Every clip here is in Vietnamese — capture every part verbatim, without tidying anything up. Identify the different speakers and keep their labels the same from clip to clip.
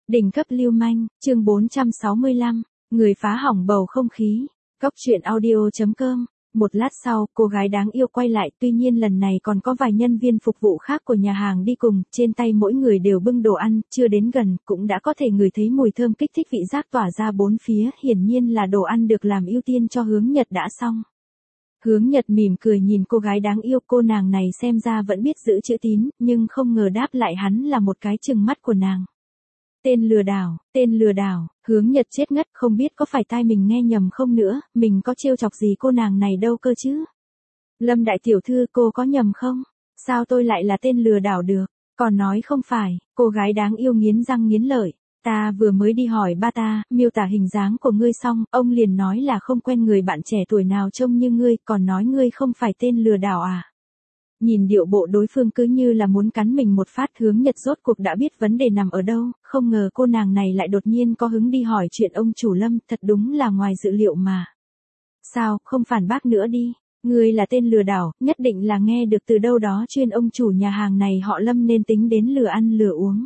Speaker 1: Đỉnh cấp lưu manh, chương bốn trăm sáu mươi lăm, người phá hỏng bầu không khí. Cốc truyện audio chấm com. Một lát sau, cô gái đáng yêu quay lại, tuy nhiên lần này còn có vài nhân viên phục vụ khác của nhà hàng đi cùng, trên tay mỗi người đều bưng đồ ăn, chưa đến gần, cũng đã có thể ngửi thấy mùi thơm kích thích vị giác tỏa ra bốn phía, hiển nhiên là đồ ăn được làm ưu tiên cho Hướng Nhật đã xong. Hướng Nhật mỉm cười nhìn cô gái đáng yêu, cô nàng này xem ra vẫn biết giữ chữ tín, nhưng không ngờ đáp lại hắn là một cái trừng mắt của nàng. Tên lừa đảo, tên lừa đảo, Hướng Nhật chết ngất, không biết có phải tai mình nghe nhầm không nữa, mình có trêu chọc gì cô nàng này đâu cơ chứ. Lâm đại tiểu thư, cô có nhầm không? Sao tôi lại là tên lừa đảo được? Còn nói không phải, cô gái đáng yêu nghiến răng nghiến lợi. Ta vừa mới đi hỏi ba ta, miêu tả hình dáng của ngươi xong, ông liền nói là không quen người bạn trẻ tuổi nào trông như ngươi, còn nói ngươi không phải tên lừa đảo à? Nhìn điệu bộ đối phương cứ như là muốn cắn mình một phát, Hướng Nhật rốt cuộc đã biết vấn đề nằm ở đâu, không ngờ cô nàng này lại đột nhiên có hứng đi hỏi chuyện ông chủ Lâm, thật đúng là ngoài dự liệu mà. Sao, không phản bác nữa đi, ngươi là tên lừa đảo, nhất định là nghe được từ đâu đó chuyên ông chủ nhà hàng này họ Lâm nên tính đến lừa ăn lừa uống.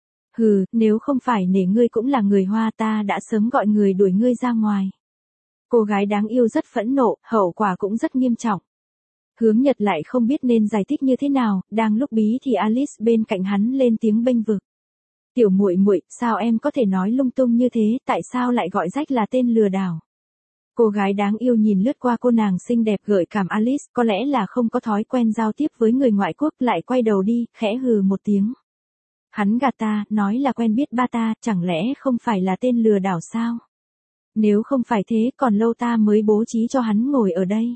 Speaker 1: Hừ, nếu không phải nể ngươi cũng là người Hoa ta đã sớm gọi người đuổi ngươi ra ngoài. Cô gái đáng yêu rất phẫn nộ, hậu quả cũng rất nghiêm trọng. Hướng Nhật lại không biết nên giải thích như thế nào, đang lúc bí thì Alice bên cạnh hắn lên tiếng bênh vực. Tiểu muội muội, sao em có thể nói lung tung như thế, tại sao lại gọi rách là tên lừa đảo? Cô gái đáng yêu nhìn lướt qua cô nàng xinh đẹp gợi cảm Alice, có lẽ là không có thói quen giao tiếp với người ngoại quốc, lại quay đầu đi, khẽ hừ một tiếng. Hắn gạt ta, nói là quen biết ba ta, chẳng lẽ không phải là tên lừa đảo sao? Nếu không phải thế, còn lâu ta mới bố trí cho hắn ngồi ở đây.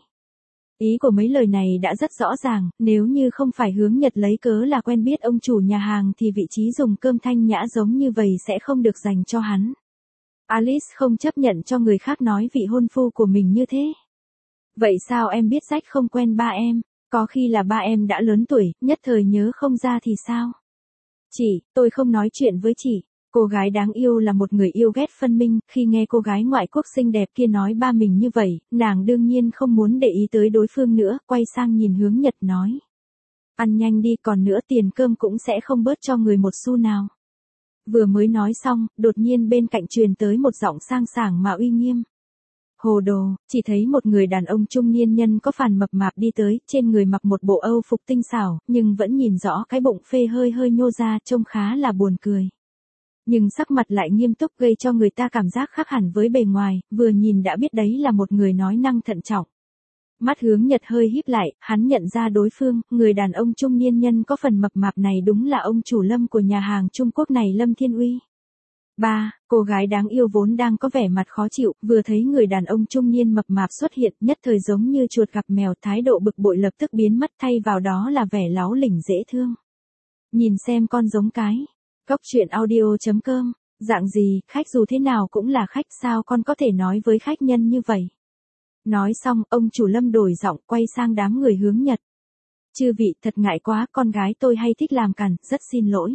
Speaker 1: Ý của mấy lời này đã rất rõ ràng, nếu như không phải Hướng Nhật lấy cớ là quen biết ông chủ nhà hàng thì vị trí dùng cơm thanh nhã giống như vậy sẽ không được dành cho hắn. Alice không chấp nhận cho người khác nói vị hôn phu của mình như thế. Vậy sao em biết Jack không quen ba em, có khi là ba em đã lớn tuổi, nhất thời nhớ không ra thì sao? Chị, tôi không nói chuyện với chị. Cô gái đáng yêu là một người yêu ghét phân minh, khi nghe cô gái ngoại quốc xinh đẹp kia nói ba mình như vậy, nàng đương nhiên không muốn để ý tới đối phương nữa, quay sang nhìn Hướng Nhật nói. Ăn nhanh đi, còn nữa tiền cơm cũng sẽ không bớt cho người một xu nào. Vừa mới nói xong, đột nhiên bên cạnh truyền tới một giọng sang sảng mà uy nghiêm. Hồ đồ, chỉ thấy một người đàn ông trung niên nhân có phàn mập mạp đi tới, trên người mặc một bộ Âu phục tinh xảo, nhưng vẫn nhìn rõ cái bụng phê hơi hơi nhô ra, trông khá là buồn cười. Nhưng sắc mặt lại nghiêm túc gây cho người ta cảm giác khác hẳn với bề ngoài, vừa nhìn đã biết đấy là một người nói năng thận trọng. Mắt Hướng Nhật hơi híp lại, hắn nhận ra đối phương, người đàn ông trung niên nhân có phần mập mạp này đúng là ông chủ Lâm của nhà hàng Trung Quốc này, Lâm Thiên Uy. Ba, cô gái đáng yêu vốn đang có vẻ mặt khó chịu, vừa thấy người đàn ông trung niên mập mạp xuất hiện, nhất thời giống như chuột gặp mèo, thái độ bực bội lập tức biến mất, thay vào đó là vẻ láu lỉnh dễ thương. Nhìn xem con giống cái. Cốc truyện audio chấm com, dạng gì, khách dù thế nào cũng là khách, sao con có thể nói với khách nhân như vậy? Nói xong, ông chủ Lâm đổi giọng, quay sang đám người Hướng Nhật. Chư vị, thật ngại quá, con gái tôi hay thích làm cằn, rất xin lỗi.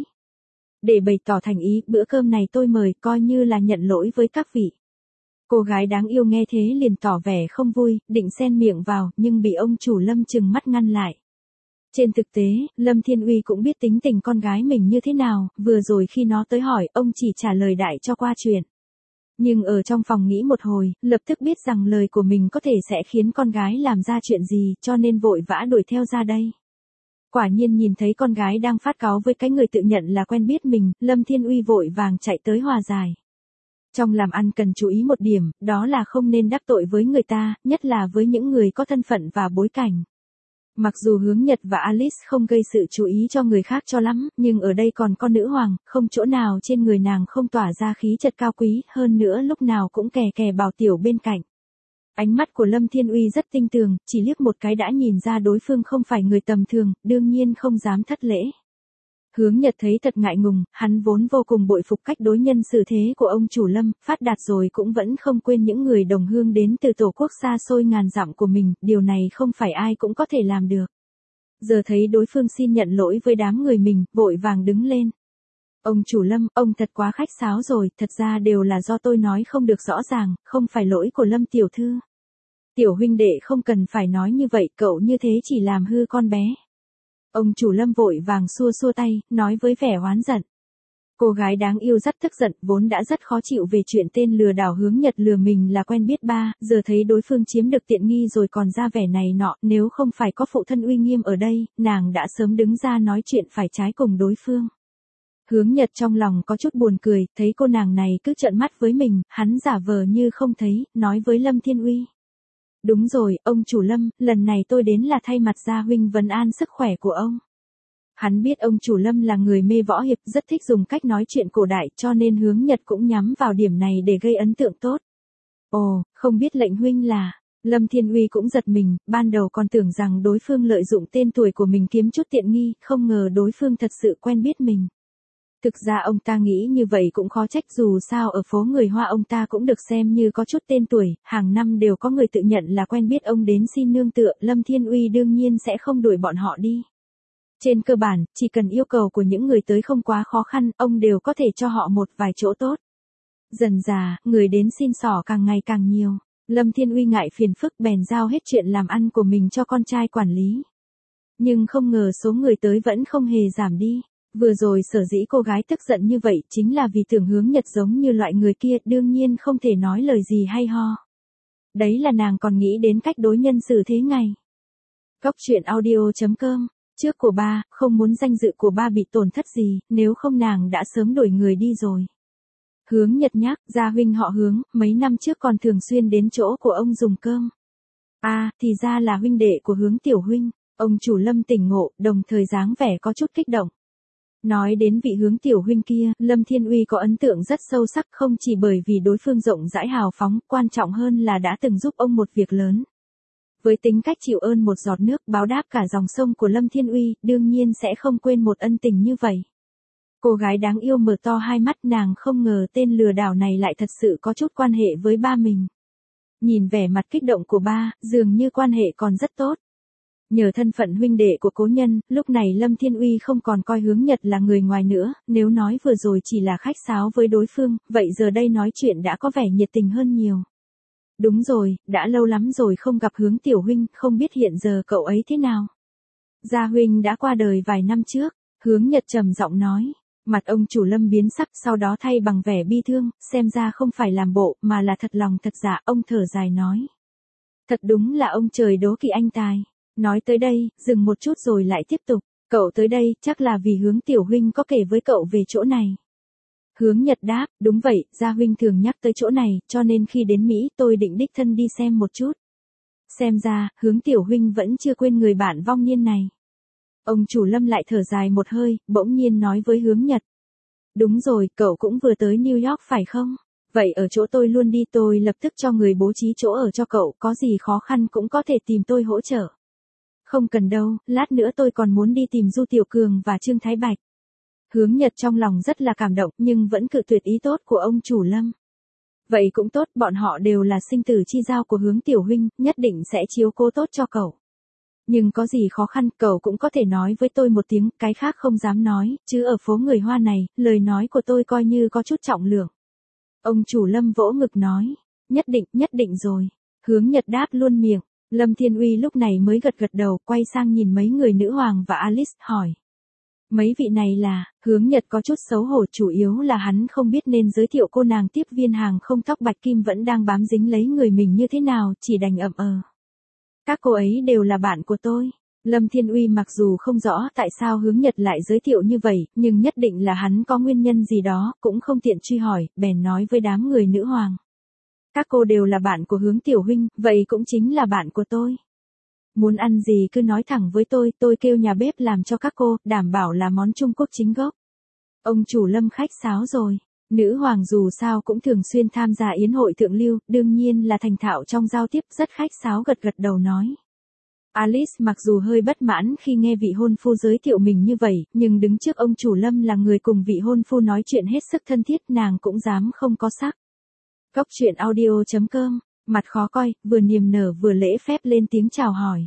Speaker 1: Để bày tỏ thành ý, bữa cơm này tôi mời, coi như là nhận lỗi với các vị. Cô gái đáng yêu nghe thế liền tỏ vẻ không vui, định xen miệng vào, nhưng bị ông chủ Lâm trừng mắt ngăn lại. Trên thực tế, Lâm Thiên Uy cũng biết tính tình con gái mình như thế nào, vừa rồi khi nó tới hỏi, ông chỉ trả lời đại cho qua chuyện. Nhưng ở trong phòng nghĩ một hồi, lập tức biết rằng lời của mình có thể sẽ khiến con gái làm ra chuyện gì, cho nên vội vã đuổi theo ra đây. Quả nhiên nhìn thấy con gái đang phát cáu với cái người tự nhận là quen biết mình, Lâm Thiên Uy vội vàng chạy tới hòa giải. Trong làm ăn cần chú ý một điểm, đó là không nên đắc tội với người ta, nhất là với những người có thân phận và bối cảnh. Mặc dù Hướng Nhật và Alice không gây sự chú ý cho người khác cho lắm, nhưng ở đây còn con nữ hoàng, không chỗ nào trên người nàng không tỏa ra khí chất cao quý, hơn nữa lúc nào cũng kè kè bảo tiểu bên cạnh. Ánh mắt của Lâm Thiên Uy rất tinh tường, chỉ liếc một cái đã nhìn ra đối phương không phải người tầm thường, đương nhiên không dám thất lễ. Hướng Nhật thấy thật ngại ngùng, hắn vốn vô cùng bội phục cách đối nhân xử thế của ông chủ Lâm, phát đạt rồi cũng vẫn không quên những người đồng hương đến từ tổ quốc xa xôi ngàn dặm của mình, điều này không phải ai cũng có thể làm được. Giờ thấy đối phương xin nhận lỗi với đám người mình, vội vàng đứng lên. Ông chủ Lâm, ông thật quá khách sáo rồi, thật ra đều là do tôi nói không được rõ ràng, không phải lỗi của Lâm tiểu thư. Tiểu huynh đệ không cần phải nói như vậy, cậu như thế chỉ làm hư con bé. Ông chủ Lâm vội vàng xua xua tay, nói với vẻ oán giận. Cô gái đáng yêu rất tức giận, vốn đã rất khó chịu về chuyện tên lừa đảo Hướng Nhật lừa mình là quen biết ba, giờ thấy đối phương chiếm được tiện nghi rồi còn ra vẻ này nọ, nếu không phải có phụ thân uy nghiêm ở đây, nàng đã sớm đứng ra nói chuyện phải trái cùng đối phương. Hướng Nhật trong lòng có chút buồn cười, thấy cô nàng này cứ trợn mắt với mình, hắn giả vờ như không thấy, nói với Lâm Thiên Uy. Đúng rồi, ông chủ Lâm, lần này tôi đến là thay mặt Gia huynh vấn an sức khỏe của ông. Hắn biết ông chủ Lâm là người mê võ hiệp, rất thích dùng cách nói chuyện cổ đại, cho nên Hướng Nhật cũng nhắm vào điểm này để gây ấn tượng tốt. Ồ, không biết lệnh huynh là... Lâm Thiên Uy cũng giật mình, ban đầu còn tưởng rằng đối phương lợi dụng tên tuổi của mình kiếm chút tiện nghi, không ngờ đối phương thật sự quen biết mình. Thực ra ông ta nghĩ như vậy cũng khó trách, dù sao ở phố người Hoa ông ta cũng được xem như có chút tên tuổi, hàng năm đều có người tự nhận là quen biết ông đến xin nương tựa, Lâm Thiên Uy đương nhiên sẽ không đuổi bọn họ đi. Trên cơ bản, chỉ cần yêu cầu của những người tới không quá khó khăn, ông đều có thể cho họ một vài chỗ tốt. Dần dà, người đến xin xỏ càng ngày càng nhiều. Lâm Thiên Uy ngại phiền phức bèn giao hết chuyện làm ăn của mình cho con trai quản lý. Nhưng không ngờ số người tới vẫn không hề giảm đi. Vừa rồi sở dĩ cô gái tức giận như vậy chính là vì tưởng Hướng Nhật giống như loại người kia, đương nhiên không thể nói lời gì hay ho. Đấy là nàng còn nghĩ đến cách đối nhân xử thế ngày. Góc truyện audio chấm com. Trước của ba, không muốn danh dự của ba bị tổn thất gì, nếu không nàng đã sớm đổi người đi rồi. Hướng Nhật nhắc, Gia huynh họ Hướng, mấy năm trước còn thường xuyên đến chỗ của ông dùng cơm. À, thì ra là huynh đệ của Hướng tiểu huynh. Ông chủ Lâm tỉnh ngộ, đồng thời dáng vẻ có chút kích động. Nói đến vị Hướng tiểu huynh kia, Lâm Thiên Uy có ấn tượng rất sâu sắc, không chỉ bởi vì đối phương rộng rãi hào phóng, quan trọng hơn là đã từng giúp ông một việc lớn. Với tính cách chịu ơn một giọt nước báo đáp cả dòng sông của Lâm Thiên Uy, đương nhiên sẽ không quên một ân tình như vậy. Cô gái đáng yêu mở to hai mắt, nàng không ngờ tên lừa đảo này lại thật sự có chút quan hệ với ba mình. Nhìn vẻ mặt kích động của ba, dường như quan hệ còn rất tốt. Nhờ thân phận huynh đệ của cố nhân, lúc này Lâm Thiên Uy không còn coi Hướng Nhật là người ngoài nữa, nếu nói vừa rồi chỉ là khách sáo với đối phương, vậy giờ đây nói chuyện đã có vẻ nhiệt tình hơn nhiều. Đúng rồi, đã lâu lắm rồi không gặp Hướng tiểu huynh, không biết hiện giờ cậu ấy thế nào. Gia huynh đã qua đời vài năm trước, Hướng Nhật trầm giọng nói. Mặt ông chủ Lâm biến sắc, sau đó thay bằng vẻ bi thương, xem ra không phải làm bộ, mà là thật lòng thật dạ, ông thở dài nói. Thật đúng là ông trời đố kỵ anh tài. Nói tới đây, dừng một chút rồi lại tiếp tục, cậu tới đây, chắc là vì Hướng tiểu huynh có kể với cậu về chỗ này. Hướng Nhật đáp, đúng vậy, Gia huynh thường nhắc tới chỗ này, cho nên khi đến Mỹ tôi định đích thân đi xem một chút. Xem ra, Hướng tiểu huynh vẫn chưa quên người bạn vong niên này. Ông chủ Lâm lại thở dài một hơi, bỗng nhiên nói với Hướng Nhật. Đúng rồi, cậu cũng vừa tới New York phải không? Vậy ở chỗ tôi luôn đi, tôi lập tức cho người bố trí chỗ ở cho cậu, có gì khó khăn cũng có thể tìm tôi hỗ trợ. Không cần đâu, lát nữa tôi còn muốn đi tìm Du Tiểu Cường và Trương Thái Bạch. Hướng Nhật trong lòng rất là cảm động, nhưng vẫn cự tuyệt ý tốt của ông chủ Lâm. Vậy cũng tốt, bọn họ đều là sinh tử chi giao của Hướng tiểu huynh, nhất định sẽ chiếu cố tốt cho cậu. Nhưng có gì khó khăn, cậu cũng có thể nói với tôi một tiếng, cái khác không dám nói, chứ ở phố người Hoa này, lời nói của tôi coi như có chút trọng lượng. Ông chủ Lâm vỗ ngực nói, nhất định, nhất định rồi. Hướng Nhật đáp luôn miệng, Lâm Thiên Uy lúc này mới gật gật đầu, quay sang nhìn mấy người nữ hoàng và Alice, hỏi. Mấy vị này là, Hướng Nhật có chút xấu hổ, chủ yếu là hắn không biết nên giới thiệu cô nàng tiếp viên hàng không tóc bạch kim vẫn đang bám dính lấy người mình như thế nào, chỉ đành ậm ờ. Các cô ấy đều là bạn của tôi. Lâm Thiên Uy mặc dù không rõ tại sao Hướng Nhật lại giới thiệu như vậy, nhưng nhất định là hắn có nguyên nhân gì đó, cũng không tiện truy hỏi, bèn nói với đám người nữ hoàng. Các cô đều là bạn của Hướng tiểu huynh, vậy cũng chính là bạn của tôi. Muốn ăn gì cứ nói thẳng với tôi, tôi kêu nhà bếp làm cho các cô, đảm bảo là món Trung Quốc chính gốc. Ông chủ Lâm khách sáo rồi. Nữ hoàng dù sao cũng thường xuyên tham gia yến hội thượng lưu, đương nhiên là thành thạo trong giao tiếp, rất khách sáo gật gật đầu nói. Alice mặc dù hơi bất mãn khi nghe vị hôn phu giới thiệu mình như vậy, nhưng đứng trước ông chủ Lâm là người cùng vị hôn phu nói chuyện hết sức thân thiết, nàng cũng dám không có sắc. Góc truyện audio chấm com, mặt khó coi, vừa niềm nở vừa lễ phép lên tiếng chào hỏi.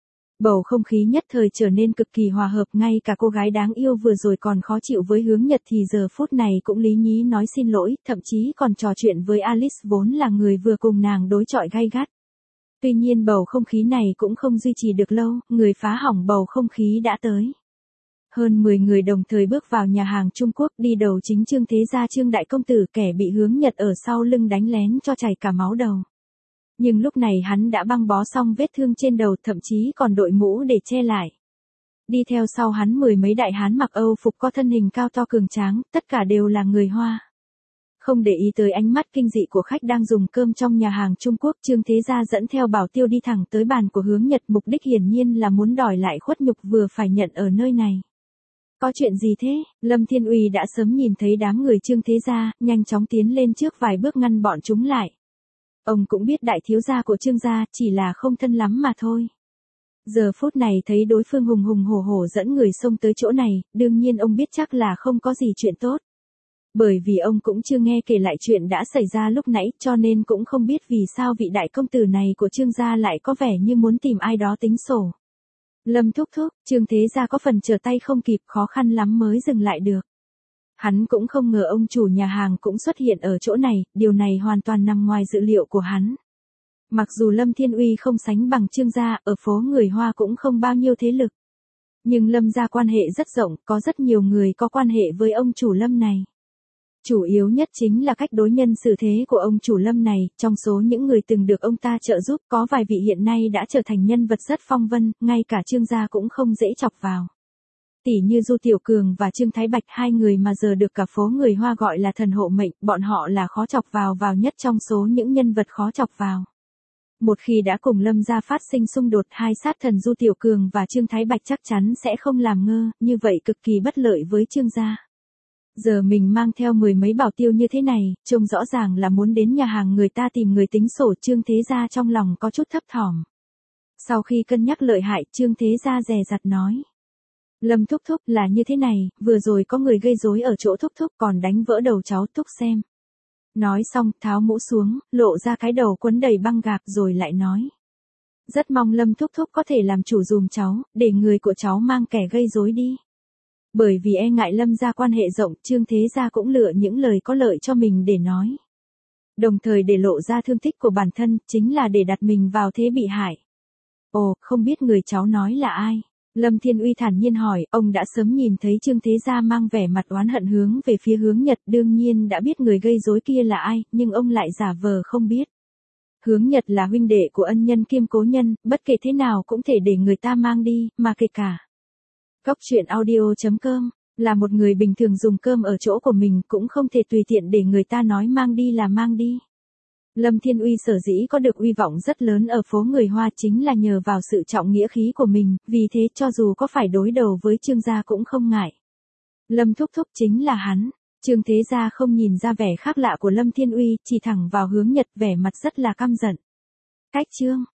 Speaker 1: Bầu không khí nhất thời trở nên cực kỳ hòa hợp, ngay cả cô gái đáng yêu vừa rồi còn khó chịu với Hướng Nhật thì giờ phút này cũng lý nhí nói xin lỗi, thậm chí còn trò chuyện với Alice vốn là người vừa cùng nàng đối chọi gay gắt. Tuy nhiên bầu không khí này cũng không duy trì được lâu, người phá hỏng bầu không khí đã tới. Hơn mười người đồng thời bước vào nhà hàng Trung Quốc, đi đầu chính Trương Thế Gia Trương Đại Công Tử, kẻ bị Hướng Nhật ở sau lưng đánh lén cho chảy cả máu đầu. Nhưng lúc này hắn đã băng bó xong vết thương trên đầu, thậm chí còn đội mũ để che lại. Đi theo sau hắn mười mấy đại hán mặc Âu phục có thân hình cao to cường tráng, tất cả đều là người Hoa. Không để ý tới ánh mắt kinh dị của khách đang dùng cơm trong nhà hàng Trung Quốc, Trương Thế Gia dẫn theo bảo tiêu đi thẳng tới bàn của Hướng Nhật, mục đích hiển nhiên là muốn đòi lại khuất nhục vừa phải nhận ở nơi này. Có chuyện gì thế? Lâm Thiên Uy đã sớm nhìn thấy đám người Trương Thế Gia, nhanh chóng tiến lên trước vài bước ngăn bọn chúng lại. Ông cũng biết đại thiếu gia của Trương gia chỉ là không thân lắm mà thôi. Giờ phút này thấy đối phương hùng hùng hổ hổ dẫn người xông tới chỗ này, đương nhiên ông biết chắc là không có gì chuyện tốt. Bởi vì ông cũng chưa nghe kể lại chuyện đã xảy ra lúc nãy, cho nên cũng không biết vì sao vị đại công tử này của Trương gia lại có vẻ như muốn tìm ai đó tính sổ. Lâm thúc thúc, Trương Thế Gia có phần trở tay không kịp, khó khăn lắm mới dừng lại được. Hắn cũng không ngờ ông chủ nhà hàng cũng xuất hiện ở chỗ này, điều này hoàn toàn nằm ngoài dự liệu của hắn. Mặc dù Lâm Thiên Uy không sánh bằng Trương gia, ở phố người Hoa cũng không bao nhiêu thế lực. Nhưng Lâm gia quan hệ rất rộng, có rất nhiều người có quan hệ với ông chủ Lâm này. Chủ yếu nhất chính là cách đối nhân xử thế của ông chủ Lâm này, trong số những người từng được ông ta trợ giúp, có vài vị hiện nay đã trở thành nhân vật rất phong vân, ngay cả Trương gia cũng không dễ chọc vào. Tỷ như Du Tiểu Cường và Trương Thái Bạch, hai người mà giờ được cả phố người Hoa gọi là thần hộ mệnh, bọn họ là khó chọc vào vào nhất trong số những nhân vật khó chọc vào. Một khi đã cùng Lâm gia phát sinh xung đột, hai sát thần Du Tiểu Cường và Trương Thái Bạch chắc chắn sẽ không làm ngơ, như vậy cực kỳ bất lợi với Trương gia. Giờ mình mang theo mười mấy bảo tiêu như thế này, trông rõ ràng là muốn đến nhà hàng người ta tìm người tính sổ. Trương Thế Gia trong lòng có chút thấp thỏm. Sau khi cân nhắc lợi hại, Trương Thế Gia dè dặt nói. Lâm thúc thúc, là như thế này, vừa rồi có người gây rối ở chỗ thúc thúc còn đánh vỡ đầu cháu thúc xem. Nói xong, tháo mũ xuống, lộ ra cái đầu quấn đầy băng gạc rồi lại nói. Rất mong Lâm thúc thúc có thể làm chủ dùm cháu, để người của cháu mang kẻ gây rối đi. Bởi vì e ngại Lâm gia quan hệ rộng, Trương Thế Gia cũng lựa những lời có lợi cho mình để nói. Đồng thời để lộ ra thương tích của bản thân, chính là để đặt mình vào thế bị hại. Ồ, không biết người cháu nói là ai? Lâm Thiên Uy thản nhiên hỏi, ông đã sớm nhìn thấy Trương Thế Gia mang vẻ mặt oán hận hướng về phía Hướng Nhật, đương nhiên đã biết người gây rối kia là ai, nhưng ông lại giả vờ không biết. Hướng Nhật là huynh đệ của ân nhân kiêm cố nhân, bất kể thế nào cũng thể để người ta mang đi, mà kể cả. Cốc truyện audio chấm com, là một người bình thường dùng cơm ở chỗ của mình cũng không thể tùy tiện để người ta nói mang đi là mang đi. Lâm Thiên Uy sở dĩ có được uy vọng rất lớn ở phố người Hoa chính là nhờ vào sự trọng nghĩa khí của mình, vì thế cho dù có phải đối đầu với Trương gia cũng không ngại. Lâm thúc thúc chính là hắn. Trương Thế Gia không nhìn ra vẻ khác lạ của Lâm Thiên Uy, chỉ thẳng vào Hướng Nhật, vẻ mặt rất là căm giận. Cách Trương